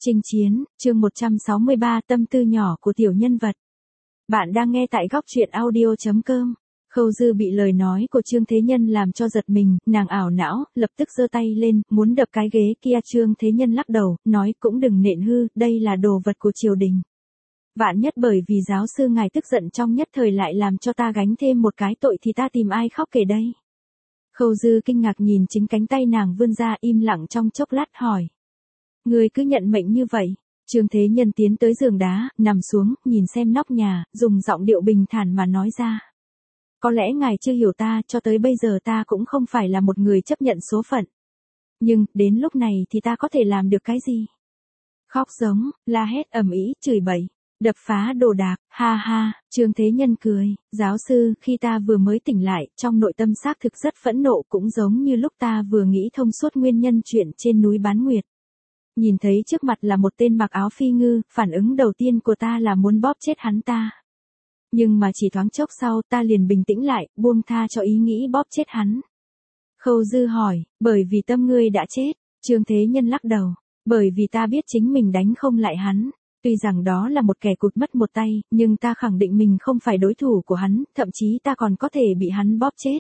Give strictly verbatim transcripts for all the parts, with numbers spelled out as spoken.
Chinh chiến, chương một trăm sáu mươi ba tâm tư nhỏ của tiểu nhân vật. Bạn đang nghe tại góc truyện audio.com. Khâu Dư bị lời nói của Trương Thế Nhân làm cho giật mình, nàng ảo não, lập tức giơ tay lên, muốn đập cái ghế kia. Trương Thế Nhân lắc đầu, nói cũng đừng nện hư, đây là đồ vật của triều đình. Vạn nhất bởi vì giáo sư ngài tức giận trong nhất thời lại làm cho ta gánh thêm một cái tội thì ta tìm ai khóc kể đây. Khâu Dư kinh ngạc nhìn chính cánh tay nàng vươn ra, im lặng trong chốc lát hỏi. Người cứ nhận mệnh như vậy. Trương Thế Nhân tiến tới giường đá, nằm xuống, nhìn xem nóc nhà, dùng giọng điệu bình thản mà nói ra. Có lẽ ngài chưa hiểu ta, cho tới bây giờ ta cũng không phải là một người chấp nhận số phận. Nhưng, đến lúc này thì ta có thể làm được cái gì? Khóc giống, la hét ầm ĩ, chửi bậy, đập phá đồ đạc, ha ha. Trương Thế Nhân cười, giáo sư, khi ta vừa mới tỉnh lại, trong nội tâm xác thực rất phẫn nộ, cũng giống như lúc ta vừa nghĩ thông suốt nguyên nhân chuyện trên núi Bán Nguyệt. Nhìn thấy trước mặt là một tên mặc áo phi ngư, phản ứng đầu tiên của ta là muốn bóp chết hắn ta. Nhưng mà chỉ thoáng chốc sau ta liền bình tĩnh lại, buông tha cho ý nghĩ bóp chết hắn. Khâu Dư hỏi, bởi vì tâm ngươi đã chết. Trương Thế Nhân lắc đầu, bởi vì ta biết chính mình đánh không lại hắn. Tuy rằng đó là một kẻ cụt mất một tay, nhưng ta khẳng định mình không phải đối thủ của hắn, thậm chí ta còn có thể bị hắn bóp chết.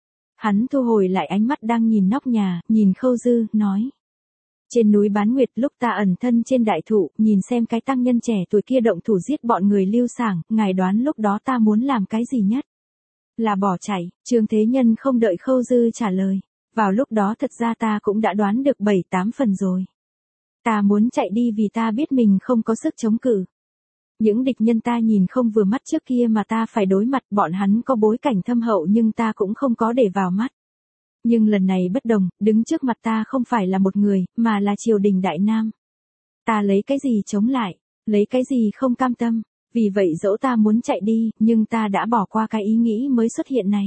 Hắn thu hồi lại ánh mắt đang nhìn nóc nhà, nhìn Khâu Dư, nói. Trên núi Bán Nguyệt lúc ta ẩn thân trên đại thụ, nhìn xem cái tăng nhân trẻ tuổi kia động thủ giết bọn người Lưu Sảng, ngài đoán lúc đó ta muốn làm cái gì nhất? Là bỏ chạy. Trương Thế Nhân không đợi Khâu Dư trả lời. Vào lúc đó thật ra ta cũng đã đoán được bảy tám phần rồi. Ta muốn chạy đi vì ta biết mình không có sức chống cự. Những địch nhân ta nhìn không vừa mắt trước kia mà ta phải đối mặt, bọn hắn có bối cảnh thâm hậu nhưng ta cũng không có để vào mắt. Nhưng lần này bất đồng, đứng trước mặt ta không phải là một người, mà là triều đình Đại Nam. Ta lấy cái gì chống lại, lấy cái gì không cam tâm, vì vậy dẫu ta muốn chạy đi, nhưng ta đã bỏ qua cái ý nghĩ mới xuất hiện này.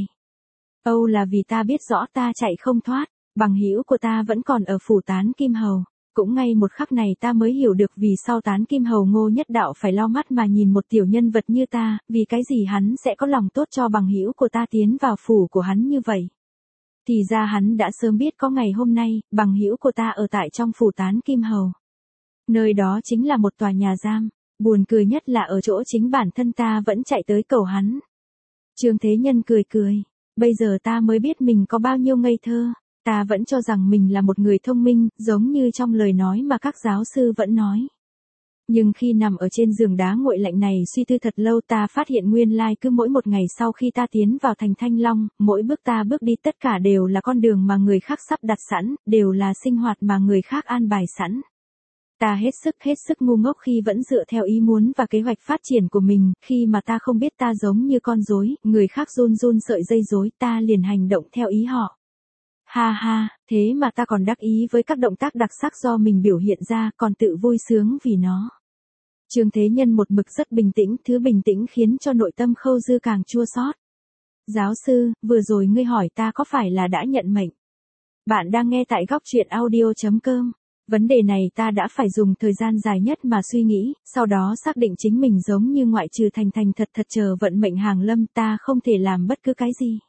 Âu là vì ta biết rõ ta chạy không thoát, bằng hữu của ta vẫn còn ở phủ Tán Kim Hầu. Cũng ngay một khắc này ta mới hiểu được vì sao Tán Kim Hầu Ngô Nhất Đạo phải lau mắt mà nhìn một tiểu nhân vật như ta, vì cái gì hắn sẽ có lòng tốt cho bằng hữu của ta tiến vào phủ của hắn như vậy. Thì ra hắn đã sớm biết có ngày hôm nay, bằng hữu của ta ở tại trong phủ Tán Kim Hầu. Nơi đó chính là một tòa nhà giam, buồn cười nhất là ở chỗ chính bản thân ta vẫn chạy tới cầu hắn. Trương Thế Nhân cười cười, bây giờ ta mới biết mình có bao nhiêu ngây thơ, ta vẫn cho rằng mình là một người thông minh, giống như trong lời nói mà các giáo sư vẫn nói. Nhưng khi nằm ở trên giường đá nguội lạnh này suy tư thật lâu ta phát hiện nguyên lai cứ mỗi một ngày sau khi ta tiến vào thành Thanh Long, mỗi bước ta bước đi tất cả đều là con đường mà người khác sắp đặt sẵn, đều là sinh hoạt mà người khác an bài sẵn. Ta hết sức hết sức ngu ngốc khi vẫn dựa theo ý muốn và kế hoạch phát triển của mình, khi mà ta không biết ta giống như con rối, người khác run run sợi dây rối ta liền hành động theo ý họ. Ha ha, thế mà ta còn đắc ý với các động tác đặc sắc do mình biểu hiện ra, còn tự vui sướng vì nó. Trương Thế Nhân một mực rất bình tĩnh, thứ bình tĩnh khiến cho nội tâm Khâu Dư càng chua xót. Giáo sư, vừa rồi ngươi hỏi ta có phải là đã nhận mệnh? Bạn đang nghe tại góc truyện audio.com. Vấn đề này ta đã phải dùng thời gian dài nhất mà suy nghĩ, sau đó xác định chính mình giống như ngoại trừ thành thành thật thật chờ vận mệnh hàng lâm, ta không thể làm bất cứ cái gì.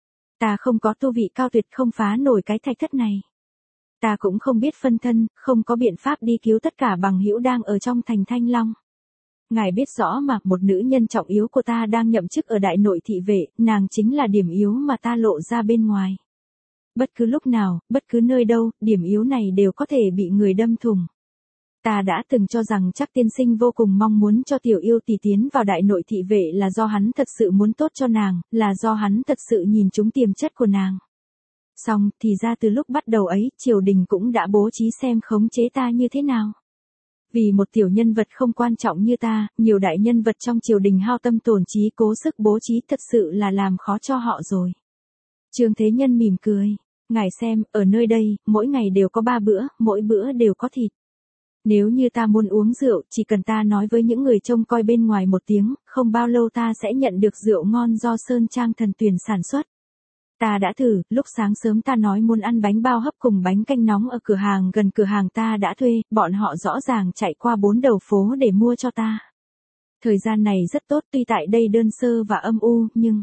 Ta không có tu vị cao tuyệt, không phá nổi cái thạch thất này. Ta cũng không biết phân thân, không có biện pháp đi cứu tất cả bằng hữu đang ở trong thành Thanh Long. Ngài biết rõ mà, một nữ nhân trọng yếu của ta đang nhậm chức ở đại nội thị vệ, nàng chính là điểm yếu mà ta lộ ra bên ngoài. Bất cứ lúc nào, bất cứ nơi đâu, điểm yếu này đều có thể bị người đâm thủng. Ta đã từng cho rằng chắc tiên sinh vô cùng mong muốn cho tiểu yêu tỷ tiến vào đại nội thị vệ là do hắn thật sự muốn tốt cho nàng, là do hắn thật sự nhìn trúng tiềm chất của nàng. Xong, thì ra từ lúc bắt đầu ấy, triều đình cũng đã bố trí xem khống chế ta như thế nào. Vì một tiểu nhân vật không quan trọng như ta, nhiều đại nhân vật trong triều đình hao tâm tổn trí cố sức bố trí thật sự là làm khó cho họ rồi. Trương Thế Nhân mỉm cười, ngài xem, ở nơi đây, mỗi ngày đều có ba bữa, mỗi bữa đều có thịt. Nếu như ta muốn uống rượu, chỉ cần ta nói với những người trông coi bên ngoài một tiếng, không bao lâu ta sẽ nhận được rượu ngon do Sơn Trang Thần Tuyền sản xuất. Ta đã thử, lúc sáng sớm ta nói muốn ăn bánh bao hấp cùng bánh canh nóng ở cửa hàng gần cửa hàng ta đã thuê, bọn họ rõ ràng chạy qua bốn đầu phố để mua cho ta. Thời gian này rất tốt tuy tại đây đơn sơ và âm u, nhưng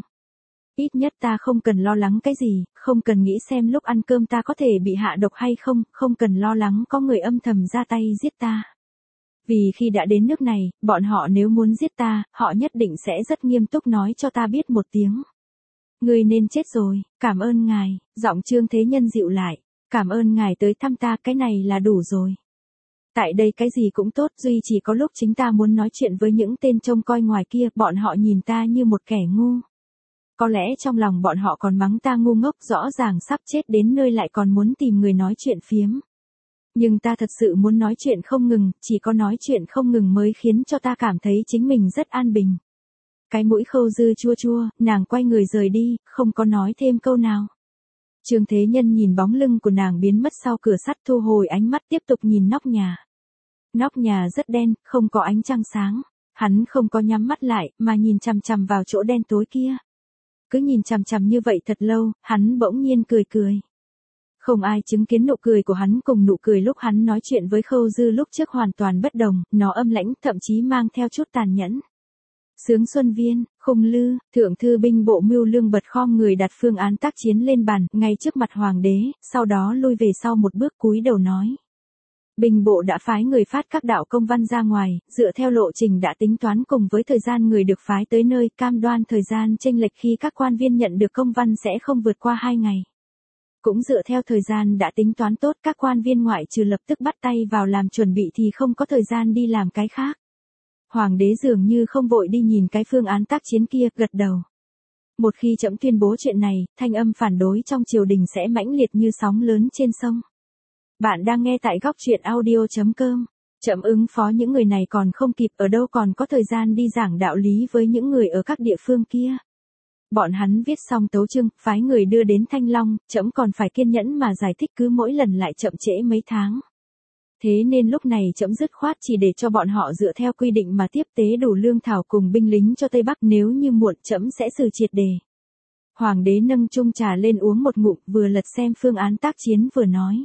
ít nhất ta không cần lo lắng cái gì, không cần nghĩ xem lúc ăn cơm ta có thể bị hạ độc hay không, không cần lo lắng có người âm thầm ra tay giết ta. Vì khi đã đến nước này, bọn họ nếu muốn giết ta, họ nhất định sẽ rất nghiêm túc nói cho ta biết một tiếng. Ngươi nên chết rồi, cảm ơn ngài, giọng Trương Thế Nhân dịu lại. Cảm ơn ngài tới thăm ta, cái này là đủ rồi. Tại đây cái gì cũng tốt, duy chỉ có lúc chính ta muốn nói chuyện với những tên trông coi ngoài kia, bọn họ nhìn ta như một kẻ ngu. Có lẽ trong lòng bọn họ còn mắng ta ngu ngốc, rõ ràng sắp chết đến nơi lại còn muốn tìm người nói chuyện phiếm. Nhưng ta thật sự muốn nói chuyện không ngừng, chỉ có nói chuyện không ngừng mới khiến cho ta cảm thấy chính mình rất an bình. Cái mũi Khâu Dư chua chua, nàng quay người rời đi, không có nói thêm câu nào. Trương Thế Nhân nhìn bóng lưng của nàng biến mất sau cửa sắt, thu hồi ánh mắt tiếp tục nhìn nóc nhà. Nóc nhà rất đen, không có ánh trăng sáng. Hắn không có nhắm mắt lại, mà nhìn chằm chằm vào chỗ đen tối kia. Cứ nhìn chằm chằm như vậy thật lâu, hắn bỗng nhiên cười cười. Không ai chứng kiến nụ cười của hắn cùng nụ cười lúc hắn nói chuyện với Khâu Dư lúc trước hoàn toàn bất đồng, nó âm lãnh, thậm chí mang theo chút tàn nhẫn. Sướng Xuân Viên, Khung Lư, Thượng thư binh bộ Mưu Lương bật khom người đặt phương án tác chiến lên bàn, ngay trước mặt hoàng đế, sau đó lui về sau một bước cúi đầu nói. Binh bộ đã phái người phát các đạo công văn ra ngoài, dựa theo lộ trình đã tính toán cùng với thời gian người được phái tới nơi, cam đoan thời gian chênh lệch khi các quan viên nhận được công văn sẽ không vượt qua hai ngày. Cũng dựa theo thời gian đã tính toán tốt, các quan viên ngoại trừ lập tức bắt tay vào làm chuẩn bị thì không có thời gian đi làm cái khác. Hoàng đế dường như không vội đi nhìn cái phương án tác chiến kia, gật đầu. Một khi trẫm tuyên bố chuyện này, thanh âm phản đối trong triều đình sẽ mãnh liệt như sóng lớn trên sông. Bạn đang nghe tại góc truyện audio chấm com. Trẫm ứng phó những người này còn không kịp, ở đâu còn có thời gian đi giảng đạo lý với những người ở các địa phương kia. Bọn hắn viết xong tấu chương, phái người đưa đến Thanh Long, trẫm còn phải kiên nhẫn mà giải thích, cứ mỗi lần lại chậm trễ mấy tháng. Thế nên lúc này trẫm dứt khoát chỉ để cho bọn họ dựa theo quy định mà tiếp tế đủ lương thảo cùng binh lính cho Tây Bắc, nếu như muộn trẫm sẽ xử triệt đề. Hoàng đế nâng chung trà lên uống một ngụm, vừa lật xem phương án tác chiến vừa nói.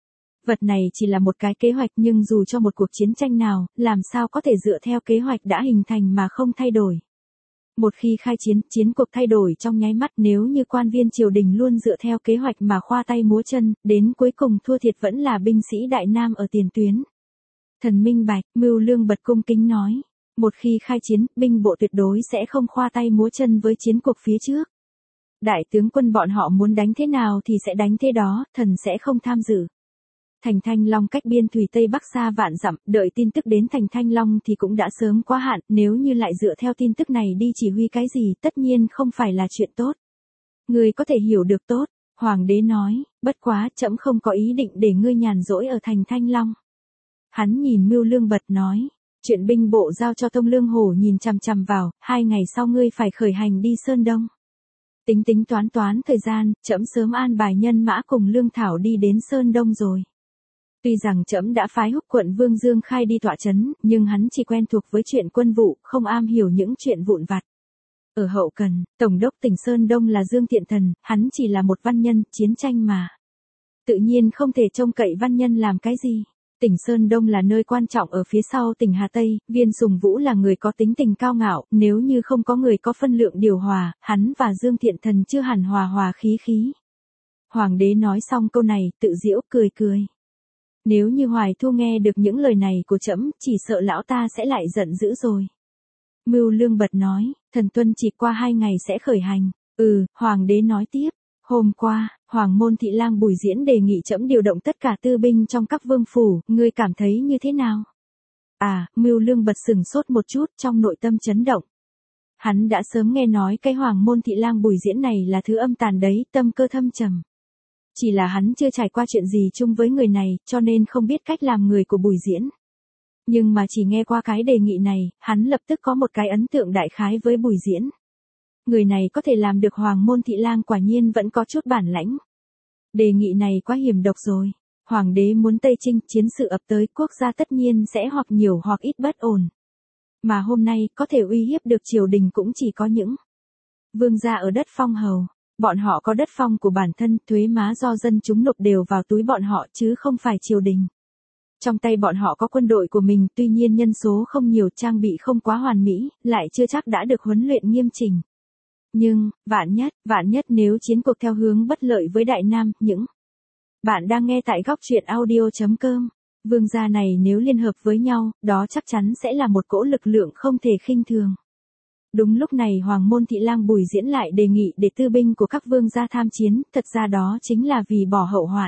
Vật này chỉ là một cái kế hoạch, nhưng dù cho một cuộc chiến tranh nào, làm sao có thể dựa theo kế hoạch đã hình thành mà không thay đổi. Một khi khai chiến, chiến cuộc thay đổi trong nháy mắt, nếu như quan viên triều đình luôn dựa theo kế hoạch mà khoa tay múa chân, đến cuối cùng thua thiệt vẫn là binh sĩ Đại Nam ở tiền tuyến. Thần minh bạch, Mưu Lương bật cung kính nói. Một khi khai chiến, binh bộ tuyệt đối sẽ không khoa tay múa chân với chiến cuộc phía trước. Đại tướng quân bọn họ muốn đánh thế nào thì sẽ đánh thế đó, thần sẽ không tham dự. Thành Thanh Long cách biên thủy Tây Bắc xa vạn dặm, đợi tin tức đến Thành Thanh Long thì cũng đã sớm quá hạn, nếu như lại dựa theo tin tức này đi chỉ huy cái gì, tất nhiên không phải là chuyện tốt. Ngươi có thể hiểu được tốt, Hoàng đế nói, bất quá trẫm không có ý định để ngươi nhàn rỗi ở Thành Thanh Long. Hắn nhìn Mưu Lương bật nói, chuyện binh bộ giao cho Tông Lương Hổ nhìn chằm chằm vào, hai ngày sau ngươi phải khởi hành đi Sơn Đông. Tính tính toán toán thời gian, trẫm sớm an bài nhân mã cùng lương thảo đi đến Sơn Đông rồi. Tuy rằng trẫm đã phái Húc quận Vương Dương Khai đi tọa chấn, nhưng hắn chỉ quen thuộc với chuyện quân vụ, không am hiểu những chuyện vụn vặt. Ở hậu cần, Tổng đốc tỉnh Sơn Đông là Dương Thiện Thần, hắn chỉ là một văn nhân, chiến tranh mà. Tự nhiên không thể trông cậy văn nhân làm cái gì. Tỉnh Sơn Đông là nơi quan trọng ở phía sau tỉnh Hà Tây, Viên Sùng Vũ là người có tính tình cao ngạo, nếu như không có người có phân lượng điều hòa, hắn và Dương Thiện Thần chưa hẳn hòa hòa khí khí. Hoàng đế nói xong câu này, tự giễu cười cười. Nếu như Hoài Thu nghe được những lời này của trẫm, chỉ sợ lão ta sẽ lại giận dữ rồi. Mưu Lương bật nói, thần tuân chỉ qua hai ngày sẽ khởi hành. Ừ, Hoàng đế nói tiếp. Hôm qua, Hoàng môn thị lang Bùi Diễn đề nghị trẫm điều động tất cả tư binh trong các vương phủ, ngươi cảm thấy như thế nào? À, Mưu Lương bật sừng sốt một chút, trong nội tâm chấn động. Hắn đã sớm nghe nói cái Hoàng môn thị lang Bùi Diễn này là thứ âm tàn đấy, tâm cơ thâm trầm. Chỉ là hắn chưa trải qua chuyện gì chung với người này, cho nên không biết cách làm người của Bùi Diễn. Nhưng mà chỉ nghe qua cái đề nghị này, hắn lập tức có một cái ấn tượng đại khái với Bùi Diễn. Người này có thể làm được Hoàng môn thị lang, quả nhiên vẫn có chút bản lãnh. Đề nghị này quá hiểm độc rồi. Hoàng đế muốn Tây Chinh, chiến sự ập tới, quốc gia tất nhiên sẽ hoặc nhiều hoặc ít bất ổn. Mà hôm nay, có thể uy hiếp được triều đình cũng chỉ có những vương gia ở đất phong hầu. Bọn họ có đất phong của bản thân, thuế má do dân chúng nộp đều vào túi bọn họ chứ không phải triều đình. Trong tay bọn họ có quân đội của mình, tuy nhiên nhân số không nhiều, trang bị không quá hoàn mỹ, lại chưa chắc đã được huấn luyện nghiêm chỉnh. Nhưng, vạn nhất, vạn nhất nếu chiến cuộc theo hướng bất lợi với Đại Nam, những bạn đang nghe tại góc truyện audio chấm com. Vương gia này nếu liên hợp với nhau, đó chắc chắn sẽ là một cỗ lực lượng không thể khinh thường. Đúng lúc này Hoàng môn thị lang Bùi Diễn lại đề nghị để tư binh của các vương gia tham chiến, thật ra đó chính là vì bỏ hậu hoạn.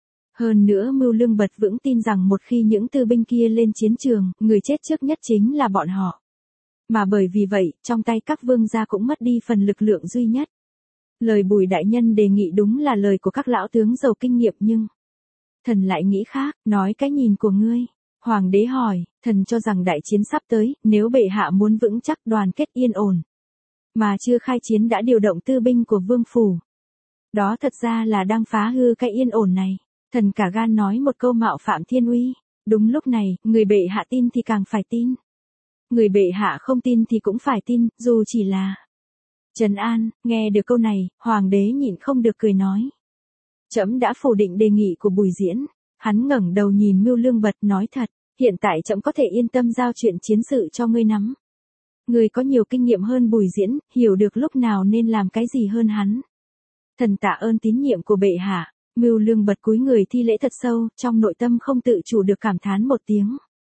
Hơn nữa Mưu Lương Bật vững tin rằng một khi những tư binh kia lên chiến trường, người chết trước nhất chính là bọn họ. Mà bởi vì vậy, trong tay các vương gia cũng mất đi phần lực lượng duy nhất. Lời Bùi đại nhân đề nghị đúng là lời của các lão tướng giàu kinh nghiệm nhưng... Thần lại nghĩ khác, nói cái nhìn của ngươi. Hoàng đế hỏi, thần cho rằng đại chiến sắp tới, nếu bệ hạ muốn vững chắc đoàn kết yên ổn. Mà chưa khai chiến đã điều động tư binh của vương phủ. Đó thật ra là đang phá hư cái yên ổn này. Thần cả gan nói một câu mạo phạm thiên uy. Đúng lúc này, người bệ hạ tin thì càng phải tin. Người bệ hạ không tin thì cũng phải tin, dù chỉ là... Trần An, nghe được câu này, hoàng đế nhịn không được cười nói. Trẫm đã phủ định đề nghị của Bùi Diễn. Hắn ngẩng đầu nhìn Mưu Lương Bật nói thật, hiện tại trẫm có thể yên tâm giao chuyện chiến sự cho ngươi nắm. Ngươi có nhiều kinh nghiệm hơn Bùi Diễn, hiểu được lúc nào nên làm cái gì hơn hắn. Thần tạ ơn tín nhiệm của bệ hạ. Mưu Lương Bật cúi người thi lễ thật sâu, trong nội tâm không tự chủ được cảm thán một tiếng.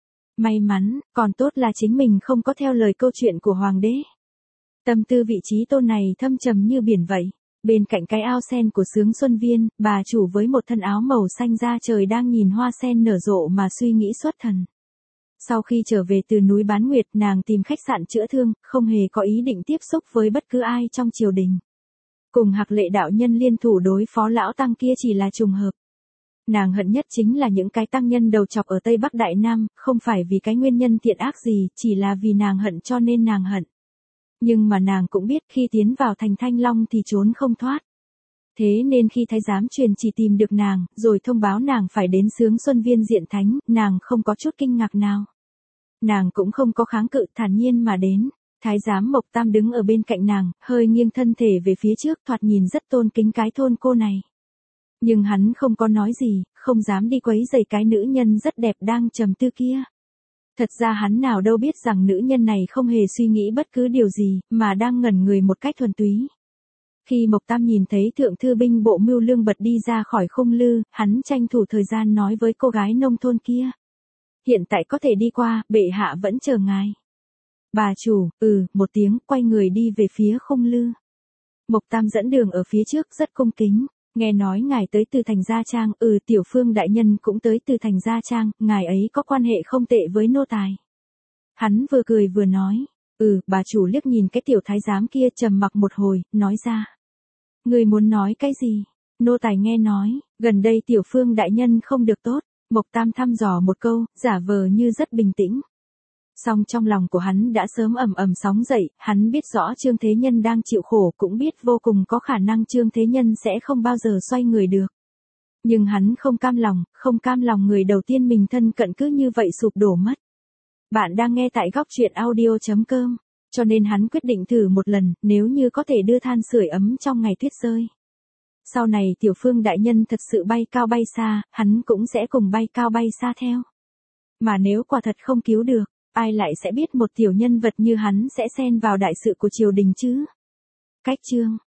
May mắn, còn tốt là chính mình không có theo lời câu chuyện của hoàng đế. Tâm tư vị trí tôn này thâm trầm như biển vậy. Bên cạnh cái ao sen của Sướng Xuân Viên, bà chủ với một thân áo màu xanh da trời đang nhìn hoa sen nở rộ mà suy nghĩ xuất thần. Sau khi trở về từ núi Bán Nguyệt, nàng tìm khách sạn chữa thương, không hề có ý định tiếp xúc với bất cứ ai trong triều đình. Cùng Hạc Lệ đạo nhân liên thủ đối phó lão tăng kia chỉ là trùng hợp. Nàng hận nhất chính là những cái tăng nhân đầu chọc ở Tây Bắc Đại Nam, không phải vì cái nguyên nhân thiện ác gì, chỉ là vì nàng hận cho nên nàng hận. Nhưng mà nàng cũng biết khi tiến vào thành Thanh Long thì trốn không thoát. Thế nên khi thái giám truyền chỉ tìm được nàng, rồi thông báo nàng phải đến Sướng Xuân Viên diện thánh, nàng không có chút kinh ngạc nào. Nàng cũng không có kháng cự, thản nhiên mà đến. Thái giám Mộc Tam đứng ở bên cạnh nàng, hơi nghiêng thân thể về phía trước, thoạt nhìn rất tôn kính cái thôn cô này. Nhưng hắn không có nói gì, không dám đi quấy rầy cái nữ nhân rất đẹp đang trầm tư kia. Thật ra hắn nào đâu biết rằng nữ nhân này không hề suy nghĩ bất cứ điều gì, mà đang ngẩn người một cách thuần túy. Khi Mộc Tam nhìn thấy thượng thư binh bộ Mưu Lương Bật đi ra khỏi khung lư, hắn tranh thủ thời gian nói với cô gái nông thôn kia. Hiện tại có thể đi qua, bệ hạ vẫn chờ ngài. Bà chủ, ừ, một tiếng, quay người đi về phía khung lư. Mộc Tam dẫn đường ở phía trước rất cung kính. Nghe nói ngài tới từ thành Gia Trang, ừ, Tiểu Phương đại nhân cũng tới từ thành Gia Trang, ngài ấy có quan hệ không tệ với nô tài. Hắn vừa cười vừa nói, ừ, bà chủ liếc nhìn cái tiểu thái giám kia trầm mặc một hồi, nói ra. Người muốn nói cái gì? Nô tài nghe nói, gần đây Tiểu Phương đại nhân không được tốt. Mộc Tam thăm dò một câu, giả vờ như rất bình tĩnh. Song trong lòng của hắn đã sớm ầm ầm sóng dậy, hắn biết rõ Trương Thế Nhân đang chịu khổ, cũng biết vô cùng có khả năng Trương Thế Nhân sẽ không bao giờ xoay người được. Nhưng hắn không cam lòng, không cam lòng người đầu tiên mình thân cận cứ như vậy sụp đổ mất. Bạn đang nghe tại góc truyện audio chấm com, cho nên hắn quyết định thử một lần, nếu như có thể đưa than sưởi ấm trong ngày tuyết rơi. Sau này Tiểu Phương đại nhân thật sự bay cao bay xa, hắn cũng sẽ cùng bay cao bay xa theo. Mà nếu quả thật không cứu được, ai lại sẽ biết một tiểu nhân vật như hắn sẽ xen vào đại sự của triều đình chứ? Cách chương